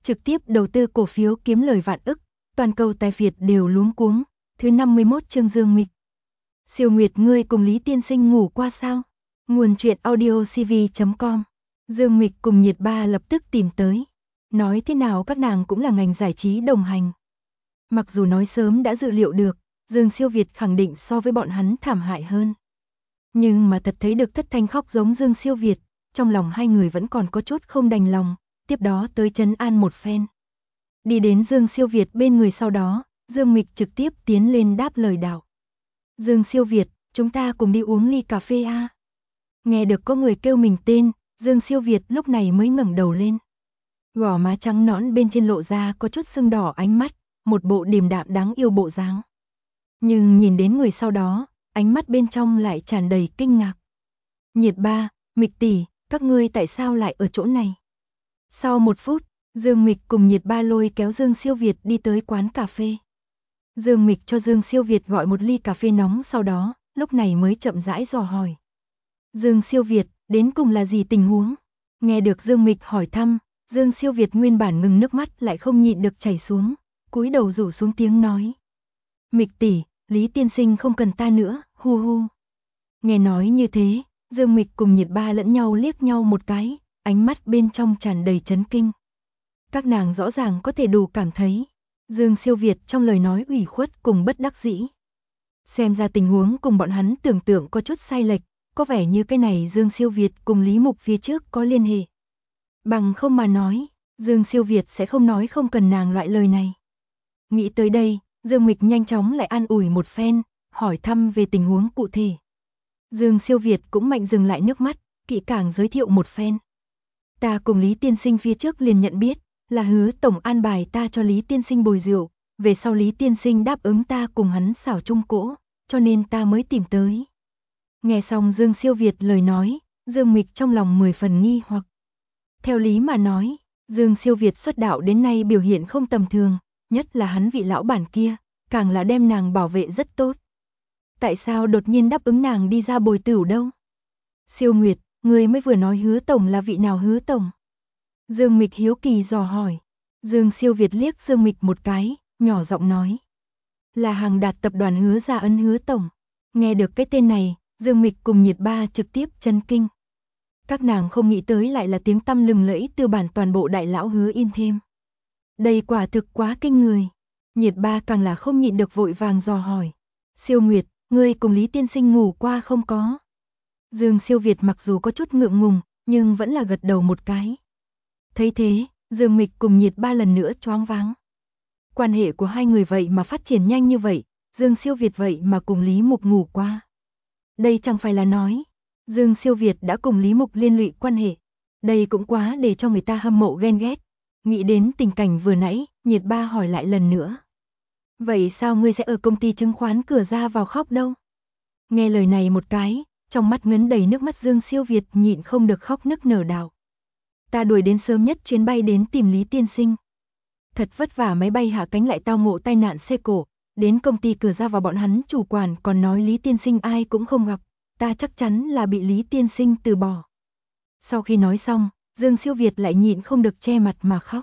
trực tiếp đầu tư cổ phiếu kiếm lời vạn ức, toàn cầu tài Việt đều luống cuống. Thứ 51 chương Dương Mịch. Siêu Nguyệt, ngươi cùng Lý tiên sinh ngủ qua sao? Nguồn truyện audio cv.com. Dương Mịch cùng Nhiệt Ba lập tức tìm tới. Nói thế nào các nàng cũng là ngành giải trí đồng hành. Mặc dù nói sớm đã dự liệu được, Dương Siêu Việt khẳng định so với bọn hắn thảm hại hơn. Nhưng mà thật thấy được Thất Thanh khóc giống Dương Siêu Việt, trong lòng hai người vẫn còn có chút không đành lòng, tiếp đó tới trấn an một phen. Đi đến Dương Siêu Việt bên người sau đó, Dương Mịch trực tiếp tiến lên đáp lời đạo. Dương Siêu Việt, chúng ta cùng đi uống ly cà phê a. Nghe được có người kêu mình tên, Dương Siêu Việt lúc này mới ngẩng đầu lên. Gò má trắng nõn bên trên lộ ra có chút sưng đỏ ánh mắt, một bộ điềm đạm đáng yêu bộ dáng. Nhưng nhìn đến người sau đó, ánh mắt bên trong lại tràn đầy kinh ngạc. Nhiệt Ba, Mịch tỷ, các ngươi tại sao lại ở chỗ này? Sau một phút, Dương Mịch cùng Nhiệt Ba lôi kéo Dương Siêu Việt đi tới quán cà phê. Dương Mịch cho Dương Siêu Việt gọi một ly cà phê nóng, sau đó, lúc này mới chậm rãi dò hỏi. Dương Siêu Việt, đến cùng là gì tình huống? Nghe được Dương Mịch hỏi thăm, Dương Siêu Việt nguyên bản ngừng nước mắt lại không nhịn được chảy xuống, cúi đầu rủ xuống tiếng nói. Mịch tỷ, Lý tiên sinh không cần ta nữa, hu hu. Nghe nói như thế, Dương Mịch cùng Nhiệt Ba lẫn nhau liếc nhau một cái, ánh mắt bên trong tràn đầy chấn kinh. Các nàng rõ ràng có thể đủ cảm thấy Dương Siêu Việt trong lời nói ủy khuất cùng bất đắc dĩ. Xem ra tình huống cùng bọn hắn tưởng tượng có chút sai lệch, có vẻ như cái này Dương Siêu Việt cùng Lý Mục phía trước có liên hệ. Bằng không mà nói, Dương Siêu Việt sẽ không nói không cần nàng loại lời này. Nghĩ tới đây, Dương Mịch nhanh chóng lại an ủi một phen, hỏi thăm về tình huống cụ thể. Dương Siêu Việt cũng mạnh dừng lại nước mắt, kỹ càng giới thiệu một phen. Ta cùng Lý tiên sinh phía trước liền nhận biết, là Hứa tổng an bài ta cho Lý tiên sinh bồi rượu, về sau Lý tiên sinh đáp ứng ta cùng hắn xảo chung cỗ, cho nên ta mới tìm tới. Nghe xong Dương Siêu Việt lời nói, Dương Mịch trong lòng 10 phần nghi hoặc. Theo lý mà nói, Dương Siêu Việt xuất đạo đến nay biểu hiện không tầm thường, nhất là hắn vị lão bản kia, càng là đem nàng bảo vệ rất tốt. Tại sao đột nhiên đáp ứng nàng đi ra bồi tửu đâu? Siêu Nguyệt, người mới vừa nói Hứa tổng là vị nào Hứa tổng? Dương Mịch hiếu kỳ dò hỏi. Dương Siêu Việt liếc Dương Mịch một cái, nhỏ giọng nói. Là Hàng Đạt tập đoàn Hứa Gia Ân Hứa tổng. Nghe được cái tên này, Dương Mịch cùng Nhiệt Ba trực tiếp chấn kinh. Các nàng không nghĩ tới lại là tiếng tăm lừng lẫy tư bản toàn bộ đại lão Hứa Yên thêm. Đây quả thực quá kinh người. Nhiệt Ba càng là không nhịn được vội vàng dò hỏi. Siêu Nguyệt, ngươi cùng Lý tiên sinh ngủ qua không có? Dương Siêu Việt mặc dù có chút ngượng ngùng, nhưng vẫn là gật đầu một cái. Thấy thế, Dương Mịch cùng Nhiệt Ba lần nữa choáng váng. Quan hệ của hai người vậy mà phát triển nhanh như vậy, Dương Siêu Việt vậy mà cùng Lý Mục ngủ qua. Đây chẳng phải là nói, Dương Siêu Việt đã cùng Lý Mục liên lụy quan hệ. Đây cũng quá để cho người ta hâm mộ ghen ghét. Nghĩ đến tình cảnh vừa nãy, Nhiệt Ba hỏi lại lần nữa. Vậy sao ngươi sẽ ở công ty chứng khoán cửa ra vào khóc đâu? Nghe lời này một cái, trong mắt ngấn đầy nước mắt Dương Siêu Việt nhịn không được khóc nức nở đạo. Ta đuổi đến sớm nhất chuyến bay đến tìm Lý tiên sinh. Thật vất vả máy bay hạ cánh lại tao ngộ tai nạn xe cộ, đến công ty cửa ra vào bọn hắn chủ quản còn nói Lý tiên sinh ai cũng không gặp, ta chắc chắn là bị Lý tiên sinh từ bỏ. Sau khi nói xong, Dương Siêu Việt lại nhịn không được che mặt mà khóc.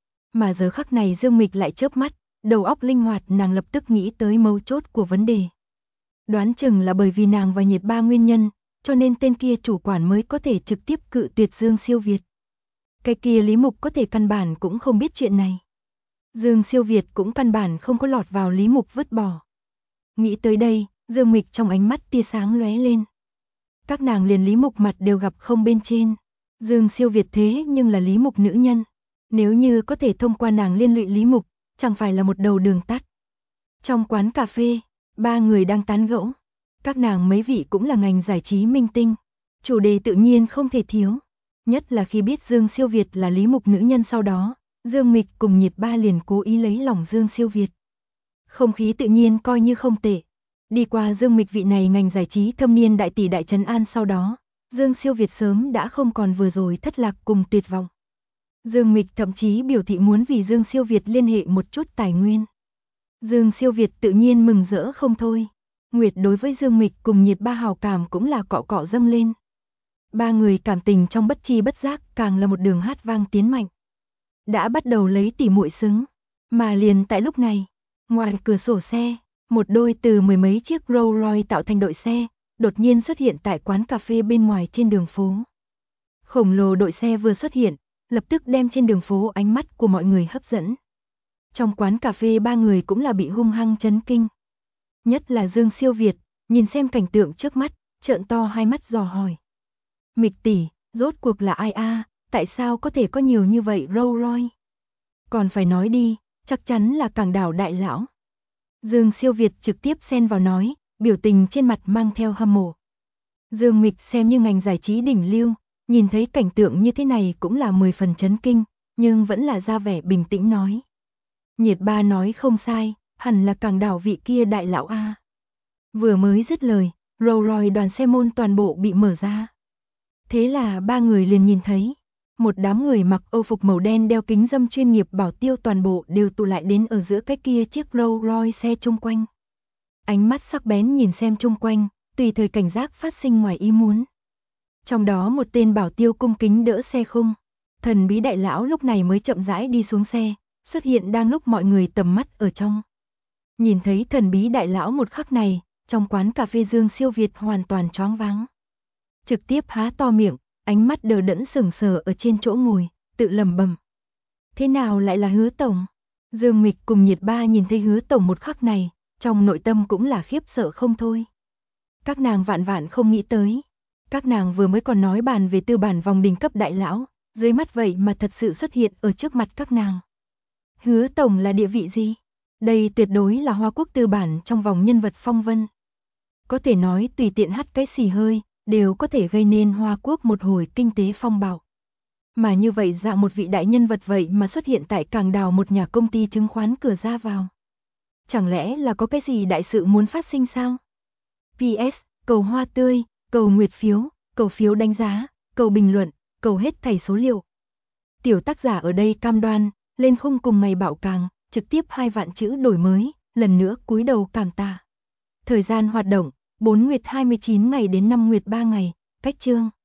Mà giờ khắc này Dương Mịch lại chớp mắt, đầu óc linh hoạt, nàng lập tức nghĩ tới mấu chốt của vấn đề. Đoán chừng là bởi vì nàng và Nhiệt Ba nguyên nhân, cho nên tên kia chủ quản mới có thể trực tiếp cự tuyệt Dương Siêu Việt. Cái kia Lý Mục có thể căn bản cũng không biết chuyện này. Dương Siêu Việt cũng căn bản không có lọt vào Lý Mục vứt bỏ. Nghĩ tới đây, Dương Mịch trong ánh mắt tia sáng lóe lên. Các nàng liền Lý Mục mặt đều gặp không bên trên. Dương Siêu Việt thế nhưng là Lý Mục nữ nhân. Nếu như có thể thông qua nàng liên lụy Lý Mục, chẳng phải là một đầu đường tắt. Trong quán cà phê, ba người đang tán gẫu. Các nàng mấy vị cũng là ngành giải trí minh tinh. Chủ đề tự nhiên không thể thiếu. Nhất là khi biết Dương Siêu Việt là Lý Mục nữ nhân sau đó, Dương Mịch cùng Nhiệt Ba liền cố ý lấy lòng Dương Siêu Việt. Không khí tự nhiên coi như không tệ. Đi qua Dương Mịch vị này ngành giải trí thâm niên đại tỷ đại trấn an sau đó, Dương Siêu Việt sớm đã không còn vừa rồi thất lạc cùng tuyệt vọng. Dương Mịch thậm chí biểu thị muốn vì Dương Siêu Việt liên hệ một chút tài nguyên. Dương Siêu Việt tự nhiên mừng rỡ không thôi. Nguyệt đối với Dương Mịch cùng Nhiệt Ba hào cảm cũng là cọ cọ dâng lên. Ba người cảm tình trong bất chi bất giác càng là một đường hát vang tiến mạnh. đã bắt đầu lấy tỉ muội xứng. Mà liền tại lúc này, ngoài cửa sổ xe, một đôi từ mười mấy chiếc Rolls Royce tạo thành đội xe, đột nhiên xuất hiện tại quán cà phê bên ngoài trên đường phố. Khổng lồ đội xe vừa xuất hiện, lập tức đem trên đường phố ánh mắt của mọi người hấp dẫn. Trong quán cà phê ba người cũng là bị hung hăng chấn kinh. Nhất là Dương Siêu Việt, nhìn xem cảnh tượng trước mắt, trợn to hai mắt dò hỏi. Mịch tỷ, rốt cuộc là ai a? Tại sao có thể có nhiều như vậy Rolls Royce? Còn phải nói đi, chắc chắn là Cảng Đảo đại lão. Dương Siêu Việt trực tiếp xen vào nói, biểu tình trên mặt mang theo hâm mộ. Dương Mịch xem như ngành giải trí đỉnh lưu, nhìn thấy cảnh tượng như thế này cũng là 10 phần chấn kinh, nhưng vẫn là ra vẻ bình tĩnh nói. Nhiệt Ba nói không sai, hẳn là Cảng Đảo vị kia đại lão a. Vừa mới dứt lời, Rolls Royce đoàn xe môn toàn bộ bị mở ra. Thế là ba người liền nhìn thấy, một đám người mặc âu phục màu đen đeo kính râm chuyên nghiệp bảo tiêu toàn bộ đều tụ lại đến ở giữa cái kia chiếc Rolls Royce xe chung quanh. Ánh mắt sắc bén nhìn xem chung quanh, tùy thời cảnh giác phát sinh ngoài ý muốn. Trong đó một tên bảo tiêu cung kính đỡ xe khung. Thần bí đại lão lúc này mới chậm rãi đi xuống xe, xuất hiện đang lúc mọi người tầm mắt ở trong. Nhìn thấy thần bí đại lão một khắc này, trong quán cà phê Dương Siêu Việt hoàn toàn choáng váng. Trực tiếp há to miệng, ánh mắt đờ đẫn sững sờ ở trên chỗ ngồi, tự lẩm bẩm. Thế nào lại là Hứa tổng? Dương Mịch cùng Nhiệt Ba nhìn thấy Hứa tổng một khắc này, trong nội tâm cũng là khiếp sợ không thôi. Các nàng vạn vạn không nghĩ tới. Các nàng vừa mới còn nói bàn về tư bản vòng đỉnh cấp đại lão, dưới mắt vậy mà thật sự xuất hiện ở trước mặt các nàng. Hứa tổng là địa vị gì? Đây tuyệt đối là Hoa Quốc tư bản trong vòng nhân vật phong vân. Có thể nói tùy tiện hắt cái xì hơi, đều có thể gây nên Hoa Quốc một hồi kinh tế phong bạo. Mà như vậy dạng một vị đại nhân vật vậy mà xuất hiện tại Cảng Đảo một nhà công ty chứng khoán cửa ra vào. Chẳng lẽ là có cái gì đại sự muốn phát sinh sao? PS, cầu hoa tươi, cầu nguyệt phiếu, cầu phiếu đánh giá, cầu bình luận, cầu hết thảy số liệu. Tiểu tác giả ở đây cam đoan, lên khung cùng ngày bảo càng, trực tiếp 2 vạn chữ đổi mới, lần nữa cúi đầu cảm tạ. Thời gian hoạt động, 4 nguyệt 29 ngày đến 5 nguyệt 3 ngày, cách chương.